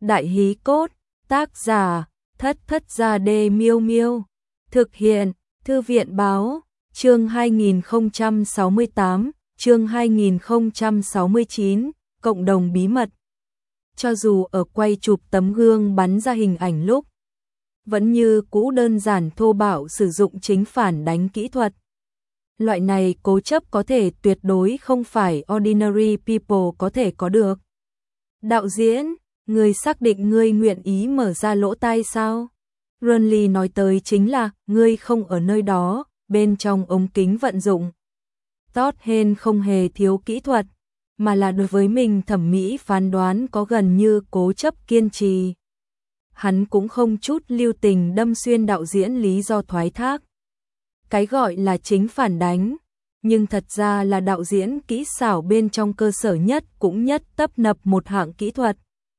Đại hí cốt, tác giả, Thất Thất Gia Đê Miêu Miêu. Thực hiện, Thư viện báo, chương 2068, chương 2069, cộng đồng bí mật. Cho dù ở quay chụp tấm gương bắn ra hình ảnh lúc, vẫn như cũ đơn giản thô bạo sử dụng chính phản đánh kỹ thuật. Loại này cố chấp có thể tuyệt đối không phải ordinary people có thể có được. Đạo diễn, người xác định ngươi nguyện ý mở ra lỗ tai sao? Runley nói tới chính là, ngươi không ở nơi đó, bên trong ống kính vận dụng. Todd Haynes không hề thiếu kỹ thuật, mà là đối với mình thẩm mỹ phán đoán có gần như cố chấp kiên trì. Hắn cũng không chút lưu tình đâm xuyên đạo diễn lý do thoái thác. Cái gọi là chính phản đánh, nhưng thật ra là đạo diễn kỹ xảo bên trong cơ sở nhất cũng nhất tấp nập một hạng kỹ thuật.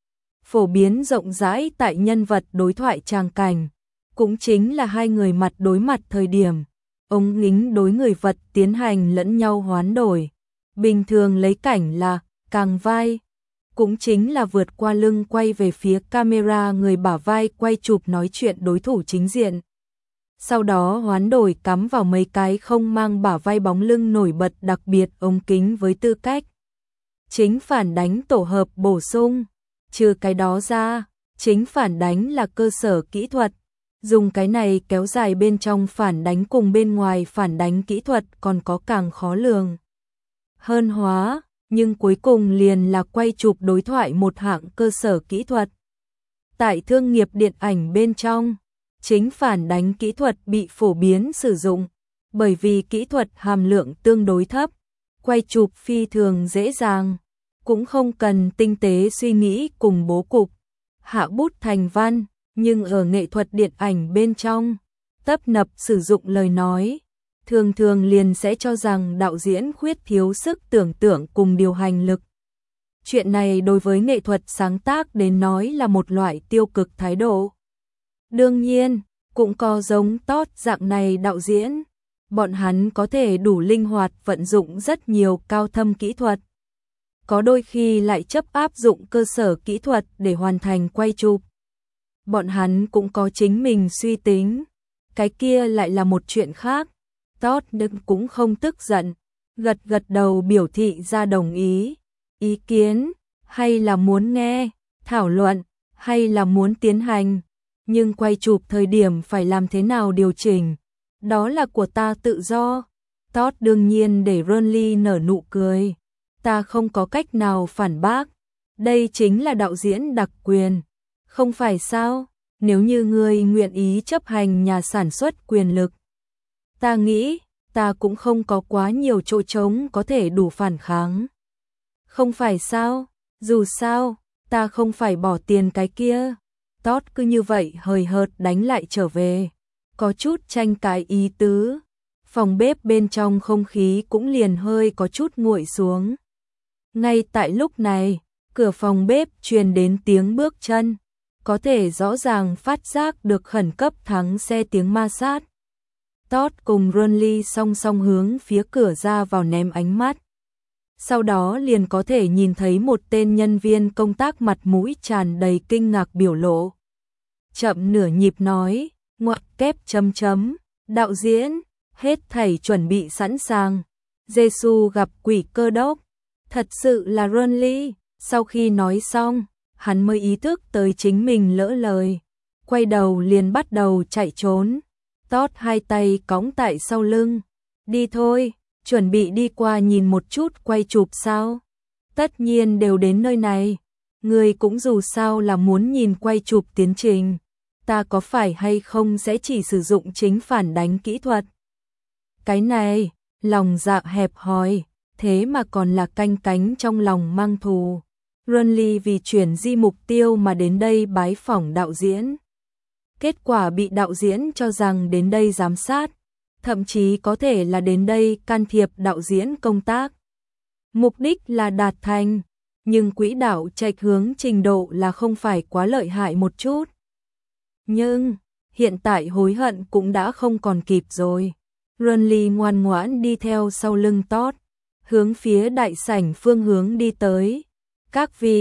Phổ biến rộng rãi tại nhân vật đối thoại tràng cảnh, cũng chính là hai người mặt đối mặt thời điểm, ống kính đối người vật tiến hành lẫn nhau hoán đổi. Bình thường lấy cảnh là càng vai, cũng chính là vượt qua lưng quay về phía camera người bả vai quay chụp nói chuyện đối thủ chính diện. Sau đó hoán đổi cắm vào mấy cái không mang bả vai bóng lưng nổi bật đặc biệt ống kính với tư cách chính phản đánh tổ hợp bổ sung. Trừ cái đó ra, chính phản đánh là cơ sở kỹ thuật. Dùng cái này kéo dài bên trong phản đánh cùng bên ngoài phản đánh kỹ thuật còn có càng khó lường hơn hóa, nhưng cuối cùng liền là quay chụp đối thoại một hạng cơ sở kỹ thuật. Tại thương nghiệp điện ảnh bên trong, chính phản đánh kỹ thuật bị phổ biến sử dụng, bởi vì kỹ thuật hàm lượng tương đối thấp, quay chụp phi thường dễ dàng, cũng không cần tinh tế suy nghĩ cùng bố cục, hạ bút thành văn, nhưng ở nghệ thuật điện ảnh bên trong, tấp nập sử dụng lời nói, thường thường liền sẽ cho rằng đạo diễn khuyết thiếu sức tưởng tượng cùng điều hành lực. Chuyện này đối với nghệ thuật sáng tác đến nói là một loại tiêu cực thái độ. Đương nhiên, cũng có giống Todd dạng này đạo diễn, bọn hắn có thể đủ linh hoạt vận dụng rất nhiều cao thâm kỹ thuật. Có đôi khi lại chấp áp dụng cơ sở kỹ thuật để hoàn thành quay chụp. Bọn hắn cũng có chính mình suy tính, cái kia lại là một chuyện khác. Todd cũng không tức giận, gật gật đầu biểu thị ra đồng ý. Ý kiến, hay là muốn nghe, thảo luận, hay là muốn tiến hành, nhưng quay chụp thời điểm phải làm thế nào điều chỉnh, đó là của ta tự do. Todd đương nhiên để Runley nở nụ cười. Ta không có cách nào phản bác, đây chính là đạo diễn đặc quyền, không phải sao? Nếu như ngươi nguyện ý chấp hành nhà sản xuất quyền lực, ta nghĩ, ta cũng không có quá nhiều chỗ trống có thể đủ phản kháng. Không phải sao? Dù sao, ta không phải bỏ tiền cái kia. Todd cứ như vậy hời hợt đánh lại trở về, có chút tranh cãi ý tứ. Phòng bếp bên trong không khí cũng liền hơi có chút nguội xuống. Ngay tại lúc này, cửa phòng bếp truyền đến tiếng bước chân, có thể rõ ràng phát giác được khẩn cấp thắng xe tiếng ma sát. Todd cùng Runley song song hướng phía cửa ra vào ném ánh mắt. Sau đó liền có thể nhìn thấy một tên nhân viên công tác mặt mũi tràn đầy kinh ngạc biểu lộ. Chậm nửa nhịp nói, ngoặc kép chấm chấm, đạo diễn, hết thảy chuẩn bị sẵn sàng. Giê-xu gặp quỷ cơ đốc. Thật sự là Runley. Sau khi nói xong, hắn mới ý thức tới chính mình lỡ lời, quay đầu liền bắt đầu chạy trốn. Todd hai tay cõng tại sau lưng. Đi thôi, chuẩn bị đi qua nhìn một chút quay chụp sao? Tất nhiên đều đến nơi này, người cũng dù sao là muốn nhìn quay chụp tiến trình. Ta có phải hay không sẽ chỉ sử dụng chính phản đánh kỹ thuật? Cái này, lòng dạ hẹp hòi, thế mà còn là canh cánh trong lòng mang thù. Runley vì chuyển di mục tiêu mà đến đây bái phỏng đạo diễn. Kết quả bị đạo diễn cho rằng đến đây giám sát, thậm chí có thể là đến đây can thiệp đạo diễn công tác. Mục đích là đạt thành, nhưng quỹ đạo chệch hướng trình độ là không phải quá lợi hại một chút. Nhưng, hiện tại hối hận cũng đã không còn kịp rồi. Runley ngoan ngoãn đi theo sau lưng Todd, hướng phía đại sảnh phương hướng đi tới. Các vị,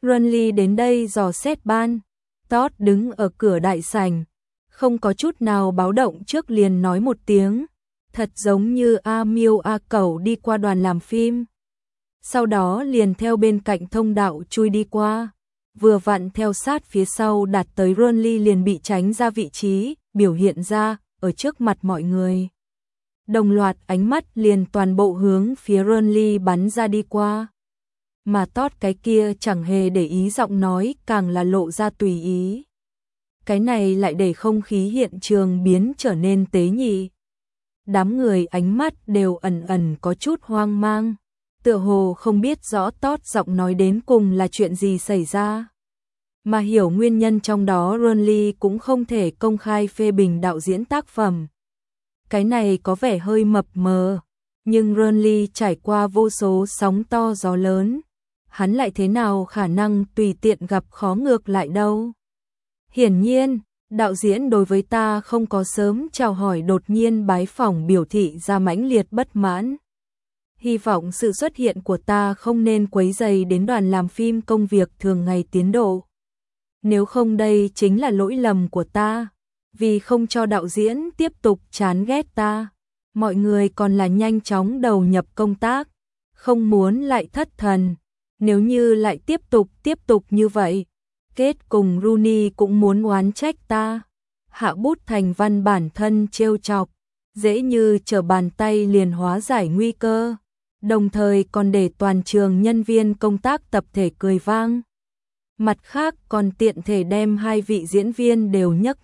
Ronly đến đây dò xét ban. Todd đứng ở cửa đại sảnh, không có chút nào báo động trước liền nói một tiếng, thật giống như A Miêu A Cẩu đi qua đoàn làm phim. Sau đó liền theo bên cạnh thông đạo chui đi qua, vừa vặn theo sát phía sau đạt tới Ronly liền bị tránh ra vị trí, biểu hiện ra ở trước mặt mọi người. Đồng loạt ánh mắt liền toàn bộ hướng phía Ronly bắn ra đi qua. Mà Todd cái kia chẳng hề để ý, giọng nói càng là lộ ra tùy ý. Cái này lại để không khí hiện trường biến trở nên tế nhị. Đám người ánh mắt đều ẩn ẩn có chút hoang mang, tựa hồ không biết rõ Todd giọng nói đến cùng là chuyện gì xảy ra. Mà hiểu nguyên nhân trong đó, Ronly cũng không thể công khai phê bình đạo diễn tác phẩm. Cái này có vẻ hơi mập mờ, nhưng Ronly trải qua vô số sóng to gió lớn, hắn lại thế nào khả năng tùy tiện gặp khó ngược lại đâu. Hiển nhiên, đạo diễn đối với ta không có sớm chào hỏi đột nhiên bái phỏng biểu thị ra mãnh liệt bất mãn. Hy vọng sự xuất hiện của ta không nên quấy rầy đến đoàn làm phim công việc thường ngày tiến độ. Nếu không đây chính là lỗi lầm của ta, vì không cho đạo diễn tiếp tục chán ghét ta. Mọi người còn là nhanh chóng đầu nhập công tác, không muốn lại thất thần. Nếu như lại tiếp tục như vậy, kết cùng Rooney cũng muốn oán trách ta. Hạ bút thành văn bản thân trêu chọc, dễ như trở bàn tay liền hóa giải nguy cơ, đồng thời còn để toàn trường nhân viên công tác tập thể cười vang. Mặt khác còn tiện thể đem hai vị diễn viên đều nhấc,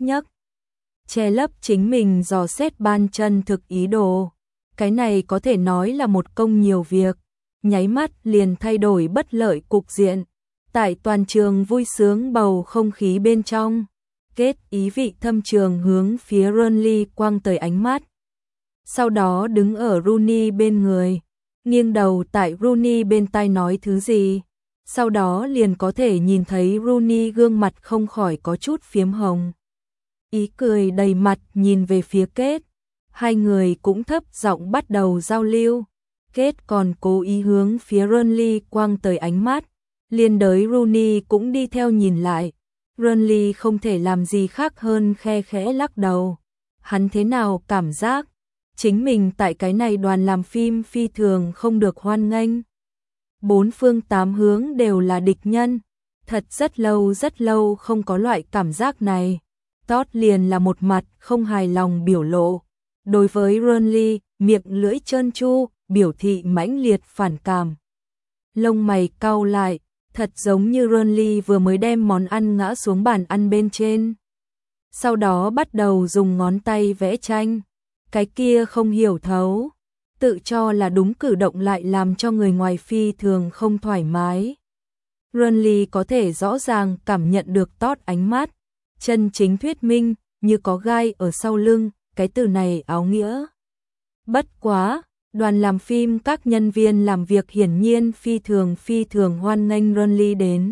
che lấp chính mình dò xét ban chân thực ý đồ. Cái này có thể nói là một công nhiều việc, nháy mắt liền thay đổi bất lợi cục diện. Tại toàn trường vui sướng bầu không khí bên trong, kết ý vị thâm trường hướng phía Ronly quăng tới ánh mắt. Sau đó đứng ở Rooney bên người, nghiêng đầu tại Rooney bên tai nói thứ gì. Sau đó liền có thể nhìn thấy Rooney gương mặt không khỏi có chút phiếm hồng. Ý cười đầy mặt nhìn về phía Kết. Hai người cũng thấp giọng bắt đầu giao lưu. Kết còn cố ý hướng phía Ronly quăng tới ánh mắt. Liên đới Rooney cũng đi theo nhìn lại. Ronly không thể làm gì khác hơn khe khẽ lắc đầu. Hắn thế nào cảm giác chính mình tại cái này đoàn làm phim phi thường không được hoan nghênh. Bốn phương tám hướng đều là địch nhân. Thật rất lâu không có loại cảm giác này. Todd liền là một mặt không hài lòng biểu lộ. Đối với Ronly, miệng lưỡi trơn tru, biểu thị mãnh liệt phản cảm. Lông mày cau lại, thật giống như Ronly vừa mới đem món ăn ngã xuống bàn ăn bên trên. Sau đó bắt đầu dùng ngón tay vẽ tranh. Cái kia không hiểu thấu, tự cho là đúng cử động lại làm cho người ngoài phi thường không thoải mái. Ronly có thể rõ ràng cảm nhận được Todd ánh mắt, chân chính thuyết minh, như có gai ở sau lưng, cái từ này áo nghĩa. Bất quá, đoàn làm phim các nhân viên làm việc hiển nhiên phi thường hoan nghênh Ronly đến.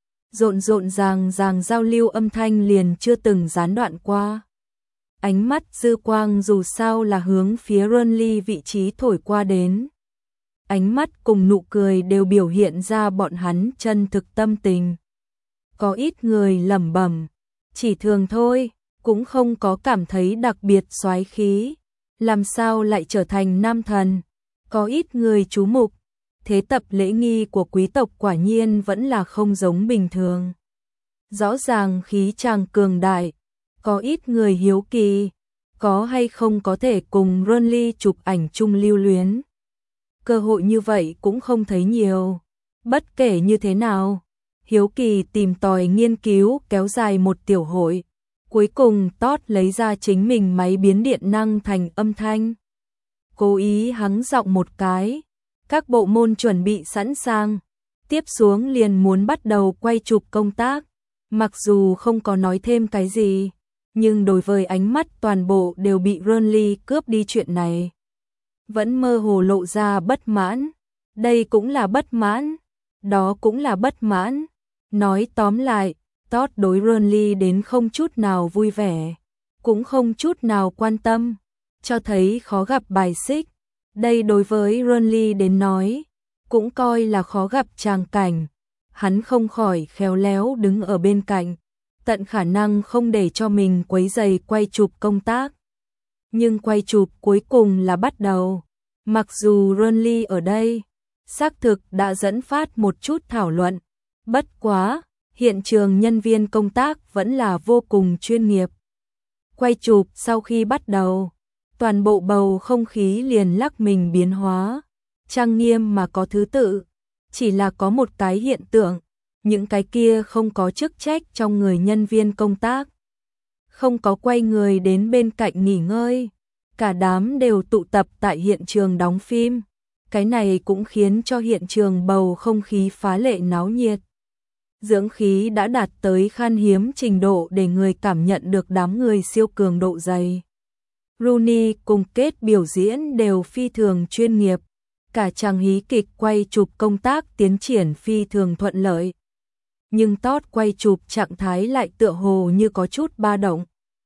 Rộn ràng giao lưu âm thanh liền chưa từng gián đoạn qua. Ánh mắt dư quang dù sao là hướng phía Ronly vị trí thổi qua đến. Ánh mắt cùng nụ cười đều biểu hiện ra bọn hắn chân thực tâm tình. Có ít người lẩm bẩm, chỉ thường thôi, cũng không có cảm thấy đặc biệt soái khí. Làm sao lại trở thành nam thần? Có ít người chú mục, thế tập lễ nghi của quý tộc quả nhiên vẫn là không giống bình thường. Rõ ràng khí chàng cường đại. Có ít người hiếu kỳ, có hay không có thể cùng Ronly chụp ảnh chung lưu luyến. Cơ hội như vậy cũng không thấy nhiều. Bất kể như thế nào, hiếu kỳ tìm tòi nghiên cứu kéo dài một tiểu hội. Cuối cùng Todd lấy ra chính mình máy biến điện năng thành âm thanh. Cố ý hắng giọng một cái. Các bộ môn chuẩn bị sẵn sàng. Tiếp xuống liền muốn bắt đầu quay chụp công tác. Mặc dù không có nói thêm cái gì, nhưng đối với ánh mắt toàn bộ đều bị Ronly cướp đi chuyện này, vẫn mơ hồ lộ ra bất mãn. Đây cũng là bất mãn, đó cũng là bất mãn. Nói tóm lại, Todd đối Ronly đến không chút nào vui vẻ, cũng không chút nào quan tâm, cho thấy khó gặp bài xích. Đây đối với Ronly đến nói, cũng coi là khó gặp tràng cảnh. hắn không khỏi khéo léo đứng ở bên cạnh, tận khả năng không để cho mình quấy rầy quay chụp công tác. Nhưng quay chụp cuối cùng là bắt đầu. Mặc dù Ronly ở đây, xác thực đã dẫn phát một chút thảo luận. Bất quá, hiện trường nhân viên công tác vẫn là vô cùng chuyên nghiệp. Quay chụp sau khi bắt đầu, toàn bộ bầu không khí liền lắc mình biến hóa, trang nghiêm mà có thứ tự. Chỉ là có một cái hiện tượng, những cái kia không có chức trách trong người nhân viên công tác. Không có quay người đến bên cạnh nghỉ ngơi, cả đám đều tụ tập tại hiện trường đóng phim. Cái này cũng khiến cho hiện trường bầu không khí phá lệ náo nhiệt. Dưỡng khí đã đạt tới khan hiếm trình độ để người cảm nhận được đám người siêu cường độ dày. Rooney cùng Kết biểu diễn đều phi thường chuyên nghiệp, cả chàng hí kịch quay chụp công tác tiến triển phi thường thuận lợi. Nhưng Todd quay chụp trạng thái lại tựa hồ như có chút ba động.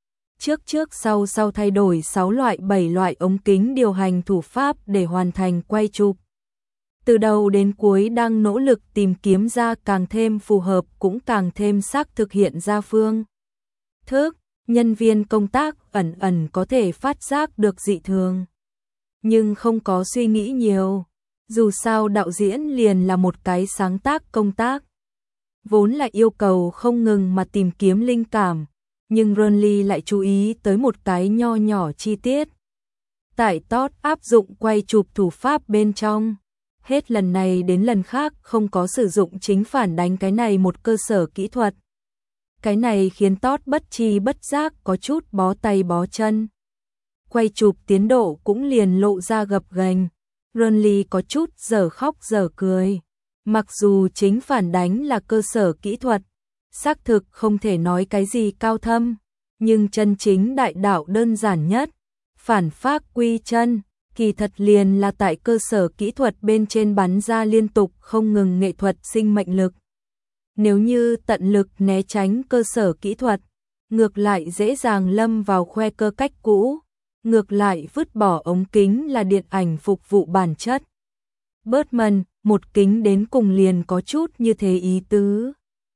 Trước sau thay đổi 6 loại 7 loại ống kính điều hành thủ pháp để hoàn thành quay chụp. Từ đầu đến cuối đang nỗ lực tìm kiếm ra càng thêm phù hợp cũng càng thêm xác thực hiện ra phương thức. Nhân viên công tác ẩn có thể phát giác được dị thường, nhưng không có suy nghĩ nhiều. Dù sao đạo diễn liền là một cái sáng tác công tác, vốn là yêu cầu không ngừng mà tìm kiếm linh cảm, nhưng Ronly lại chú ý tới một cái nho nhỏ chi tiết. Tại Todd áp dụng quay chụp thủ pháp bên trong, hết lần này đến lần khác không có sử dụng chính phản đánh cái này một cơ sở kỹ thuật. Cái này khiến Todd bất tri bất giác có chút bó tay bó chân. Quay chụp tiến độ cũng liền lộ ra gập ghềnh. Ronly có chút dở khóc dở cười. Mặc dù chính phản đánh là cơ sở kỹ thuật, xác thực không thể nói cái gì cao thâm, nhưng chân chính đại đạo đơn giản nhất, phản phác quy chân, kỳ thật liền là tại cơ sở kỹ thuật bên trên bắn ra liên tục không ngừng nghệ thuật sinh mệnh lực. Nếu như tận lực né tránh cơ sở kỹ thuật, ngược lại dễ dàng lâm vào khoe cơ cách cũ, ngược lại vứt bỏ ống kính là điện ảnh phục vụ bản chất. Birdman, một kính đến cùng liền có chút như thế ý tứ.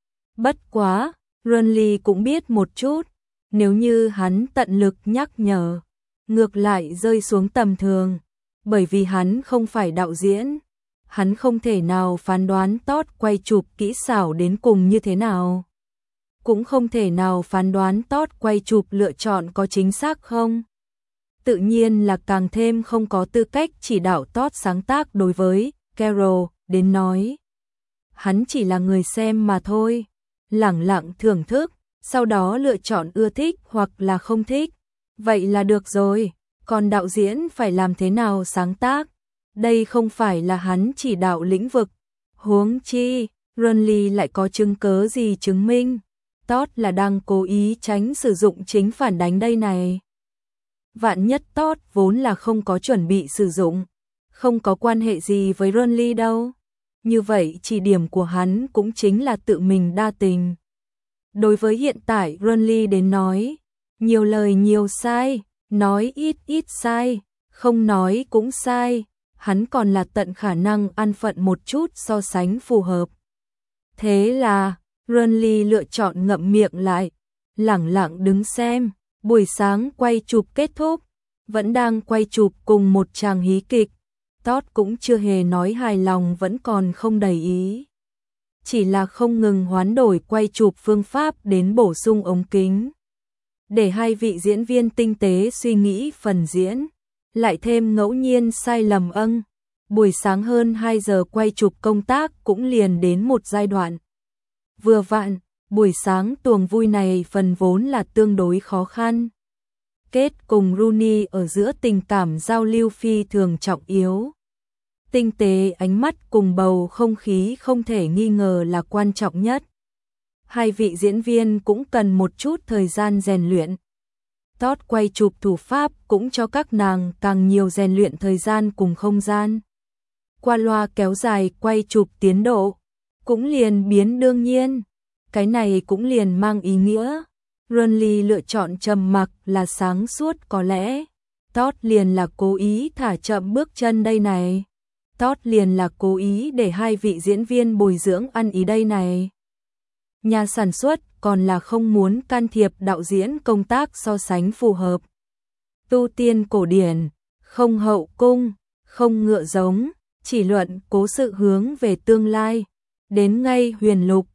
Bất quá, Ronly cũng biết một chút, nếu như hắn tận lực nhắc nhở, ngược lại rơi xuống tầm thường, bởi vì hắn không phải đạo diễn, hắn không thể nào phán đoán Todd quay chụp kỹ xảo đến cùng như thế nào. Cũng không thể nào phán đoán Todd quay chụp lựa chọn có chính xác không. Tự nhiên là càng thêm không có tư cách chỉ đạo Todd sáng tác đối với Carol đến nói. Hắn chỉ là người xem mà thôi, lẳng lặng thưởng thức, sau đó lựa chọn ưa thích hoặc là không thích. Vậy là được rồi, còn đạo diễn phải làm thế nào sáng tác? Đây không phải là hắn chỉ đạo lĩnh vực. Huống chi, Ronly lại có chứng cớ gì chứng minh Todd là đang cố ý tránh sử dụng chính phản đánh đây này. Vạn nhất Todd vốn là không có chuẩn bị sử dụng, không có quan hệ gì với Ronly đâu. Như vậy chỉ điểm của hắn cũng chính là tự mình đa tình. Đối với hiện tại Ronly đến nói, nhiều lời nhiều sai, nói ít ít sai, không nói cũng sai, hắn còn là tận khả năng ăn phận một chút so sánh phù hợp. Thế là, Ronly lựa chọn ngậm miệng lại, lẳng lặng đứng xem. Buổi sáng quay chụp kết thúc, vẫn đang quay chụp cùng một chàng hí kịch. Todd cũng chưa hề nói hài lòng, vẫn còn không đầy ý. Chỉ là không ngừng hoán đổi quay chụp phương pháp đến bổ sung ống kính. Để hai vị diễn viên tinh tế suy nghĩ phần diễn, lại thêm ngẫu nhiên sai lầm buổi sáng hơn 2 giờ quay chụp công tác cũng liền đến một giai đoạn. Vừa vặn, buổi sáng tuồng vui này phần vốn là tương đối khó khăn. Kết cùng Rooney ở giữa tình cảm giao lưu phi thường trọng yếu. Tinh tế ánh mắt cùng bầu không khí không thể nghi ngờ là quan trọng nhất. Hai vị diễn viên cũng cần một chút thời gian rèn luyện. Todd quay chụp thủ pháp cũng cho các nàng càng nhiều rèn luyện thời gian cùng không gian. Qua loa kéo dài quay chụp tiến độ, cũng liền biến đương nhiên. Cái này cũng liền mang ý nghĩa Ronly lựa chọn trầm mặc là sáng suốt, có lẽ Todd liền là cố ý thả chậm bước chân đây này. Tót liền là cố ý để hai vị diễn viên bồi dưỡng ăn ý đây này. Nhà sản xuất còn là không muốn can thiệp đạo diễn công tác so sánh phù hợp. Tu tiên cổ điển, không hậu cung, không ngựa giống, chỉ luận cố sự hướng về tương lai. Đến ngay Huyền Lục,